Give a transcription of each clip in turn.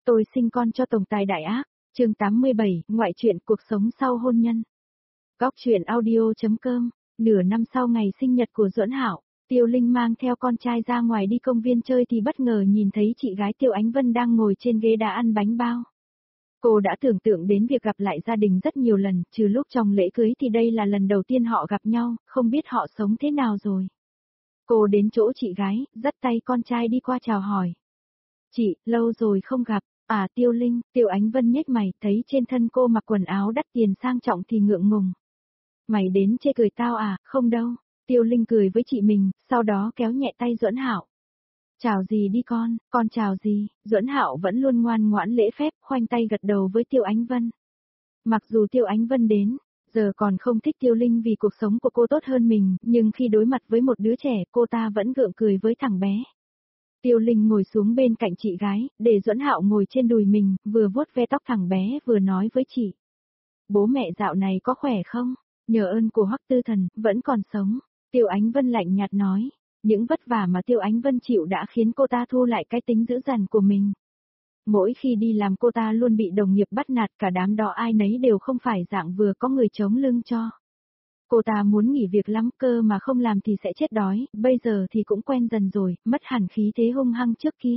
Tôi sinh con cho tổng tài đại ác, chương 87, ngoại truyện cuộc sống sau hôn nhân. Góc truyện audio.com, nửa năm sau ngày sinh nhật của Duẫn Hạo, Tiêu Linh mang theo con trai ra ngoài đi công viên chơi thì bất ngờ nhìn thấy chị gái Tiêu Ánh Vân đang ngồi trên ghế đá ăn bánh bao. Cô đã tưởng tượng đến việc gặp lại gia đình rất nhiều lần, trừ lúc trong lễ cưới thì đây là lần đầu tiên họ gặp nhau, không biết họ sống thế nào rồi. Cô đến chỗ chị gái, dắt tay con trai đi qua chào hỏi. Chị, lâu rồi không gặp. À Tiêu Linh, Tiêu Ánh Vân nhếch mày, thấy trên thân cô mặc quần áo đắt tiền sang trọng thì ngượng ngùng. Mày đến chê cười tao à, không đâu. Tiêu Linh cười với chị mình, sau đó kéo nhẹ tay Duẫn Hạo. Chào gì đi con chào gì, Duẫn Hạo vẫn luôn ngoan ngoãn lễ phép, khoanh tay gật đầu với Tiêu Ánh Vân. Mặc dù Tiêu Ánh Vân đến, giờ còn không thích Tiêu Linh vì cuộc sống của cô tốt hơn mình, nhưng khi đối mặt với một đứa trẻ cô ta vẫn gượng cười với thằng bé. Tiêu Linh ngồi xuống bên cạnh chị gái, để Duẫn Hạo ngồi trên đùi mình, vừa vuốt ve tóc thằng bé vừa nói với chị. Bố mẹ dạo này có khỏe không? Nhờ ơn của Hoắc Tư Thần, vẫn còn sống. Tiêu Ánh Vân lạnh nhạt nói. Những vất vả mà Tiêu Ánh Vân chịu đã khiến cô ta thu lại cái tính dữ dằn của mình. Mỗi khi đi làm cô ta luôn bị đồng nghiệp bắt nạt, cả đám đó ai nấy đều không phải dạng vừa có người chống lưng cho. Cô ta muốn nghỉ việc lắm cơ mà không làm thì sẽ chết đói, bây giờ thì cũng quen dần rồi, mất hẳn khí thế hung hăng trước kia.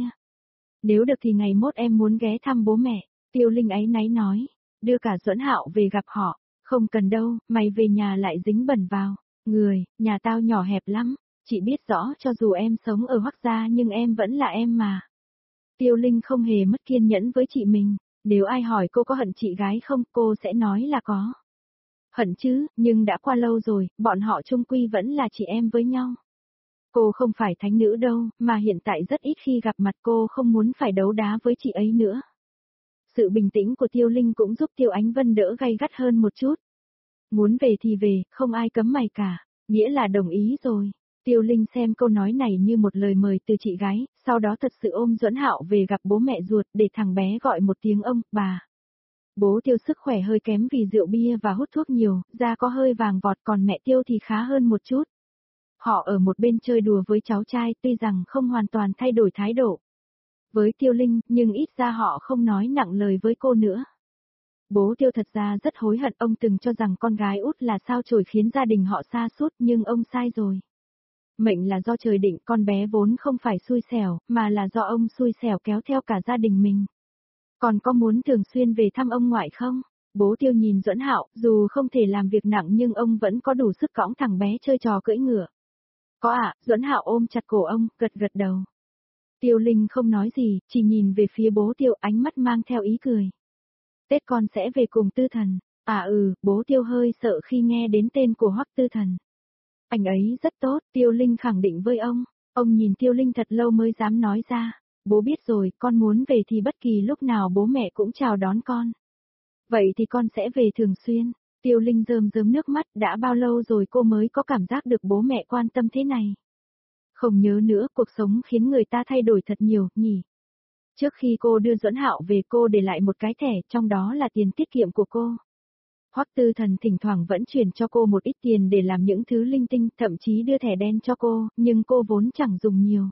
Nếu được thì ngày mốt em muốn ghé thăm bố mẹ, Tiêu Linh áy náy nói, đưa cả Duẫn Hạo về gặp họ, không cần đâu, mày về nhà lại dính bẩn vào, nhà tao nhỏ hẹp lắm, chị biết rõ cho dù em sống ở Hoắc gia nhưng em vẫn là em mà. Tiêu Linh không hề mất kiên nhẫn với chị mình, nếu ai hỏi cô có hận chị gái không, cô sẽ nói là có. Hận chứ, nhưng đã qua lâu rồi, bọn họ chung quy vẫn là chị em với nhau. Cô không phải thánh nữ đâu, mà hiện tại rất ít khi gặp mặt, cô không muốn phải đấu đá với chị ấy nữa. Sự bình tĩnh của Tiêu Linh cũng giúp Tiêu Ánh Vân đỡ gay gắt hơn một chút. Muốn về thì về, không ai cấm mày cả, nghĩa là đồng ý rồi. Tiêu Linh xem câu nói này như một lời mời từ chị gái, sau đó thật sự ôm Duẫn Hạo về gặp bố mẹ ruột để thằng bé gọi một tiếng ông, bà. Bố Tiêu sức khỏe hơi kém vì rượu bia và hút thuốc nhiều, da có hơi vàng vọt, còn mẹ Tiêu thì khá hơn một chút. Họ ở một bên chơi đùa với cháu trai, tuy rằng không hoàn toàn thay đổi thái độ với Tiêu Linh, nhưng ít ra họ không nói nặng lời với cô nữa. Bố Tiêu thật ra rất hối hận, ông từng cho rằng con gái út là sao chổi khiến gia đình họ sa sút, nhưng ông sai rồi. Mệnh là do trời định, con bé vốn không phải xui xẻo, mà là do ông xui xẻo kéo theo cả gia đình mình. Còn có muốn thường xuyên về thăm ông ngoại không? Bố Tiêu nhìn Duẫn Hạo, dù không thể làm việc nặng nhưng ông vẫn có đủ sức cõng thằng bé chơi trò cưỡi ngựa. Có ạ, Duẫn Hạo ôm chặt cổ ông, gật gật đầu. Tiêu Linh không nói gì, chỉ nhìn về phía bố Tiêu, ánh mắt mang theo ý cười. Tết con sẽ về cùng Tư Thần. À bố Tiêu hơi sợ khi nghe đến tên của Hoắc Tư Thần. Anh ấy rất tốt, Tiêu Linh khẳng định với ông. Ông nhìn Tiêu Linh thật lâu mới dám nói ra. Bố biết rồi, con muốn về thì bất kỳ lúc nào bố mẹ cũng chào đón con. Vậy thì con sẽ về thường xuyên. Tiêu Linh rơm rớm nước mắt, đã bao lâu rồi cô mới có cảm giác được bố mẹ quan tâm thế này. Không nhớ nữa, cuộc sống khiến người ta thay đổi thật nhiều, nhỉ. Trước khi cô đưa Duẫn Hạo về cô để lại một cái thẻ, trong đó là tiền tiết kiệm của cô. Hoắc Tư Thần thỉnh thoảng vẫn chuyển cho cô một ít tiền để làm những thứ linh tinh, thậm chí đưa thẻ đen cho cô, nhưng cô vốn chẳng dùng nhiều.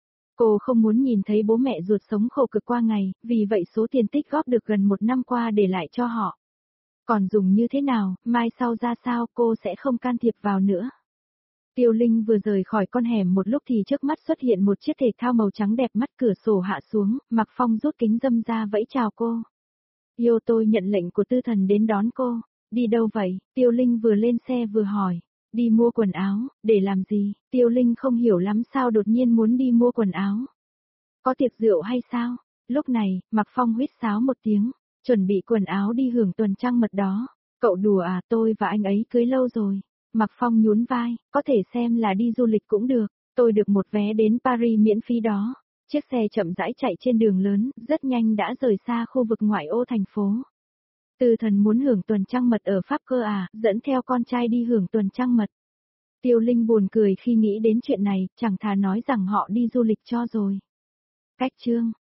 Cô không muốn nhìn thấy bố mẹ ruột sống khổ cực qua ngày, vì vậy số tiền tích góp được gần một năm qua để lại cho họ. Còn dùng như thế nào, mai sau ra sao cô sẽ không can thiệp vào nữa. Tiêu Linh vừa rời khỏi con hẻm một lúc thì trước mắt xuất hiện một chiếc thể thao màu trắng đẹp, mắt cửa sổ hạ xuống, Mạc Phong rút kính râm ra vẫy chào cô. Yêu, tôi nhận lệnh của Tư Thần đến đón cô. Đi đâu vậy? Tiêu Linh vừa lên xe vừa hỏi. Đi mua quần áo, để làm gì? Tiêu Linh không hiểu lắm sao đột nhiên muốn đi mua quần áo. Có tiệc rượu hay sao? Lúc này, Mạc Phong huýt sáo một tiếng, chuẩn bị quần áo đi hưởng tuần trăng mật đó. Cậu đùa à, tôi và anh ấy cưới lâu rồi. Mạc Phong nhún vai, có thể xem là đi du lịch cũng được, tôi được một vé đến Paris miễn phí đó. Chiếc xe chậm rãi chạy trên đường lớn, rất nhanh đã rời xa khu vực ngoại ô thành phố. Tư Thần muốn hưởng tuần trăng mật ở Pháp cơ à, dẫn theo con trai đi hưởng tuần trăng mật. Tiêu Linh buồn cười khi nghĩ đến chuyện này, chẳng thà nói rằng họ đi du lịch cho rồi. Cách chương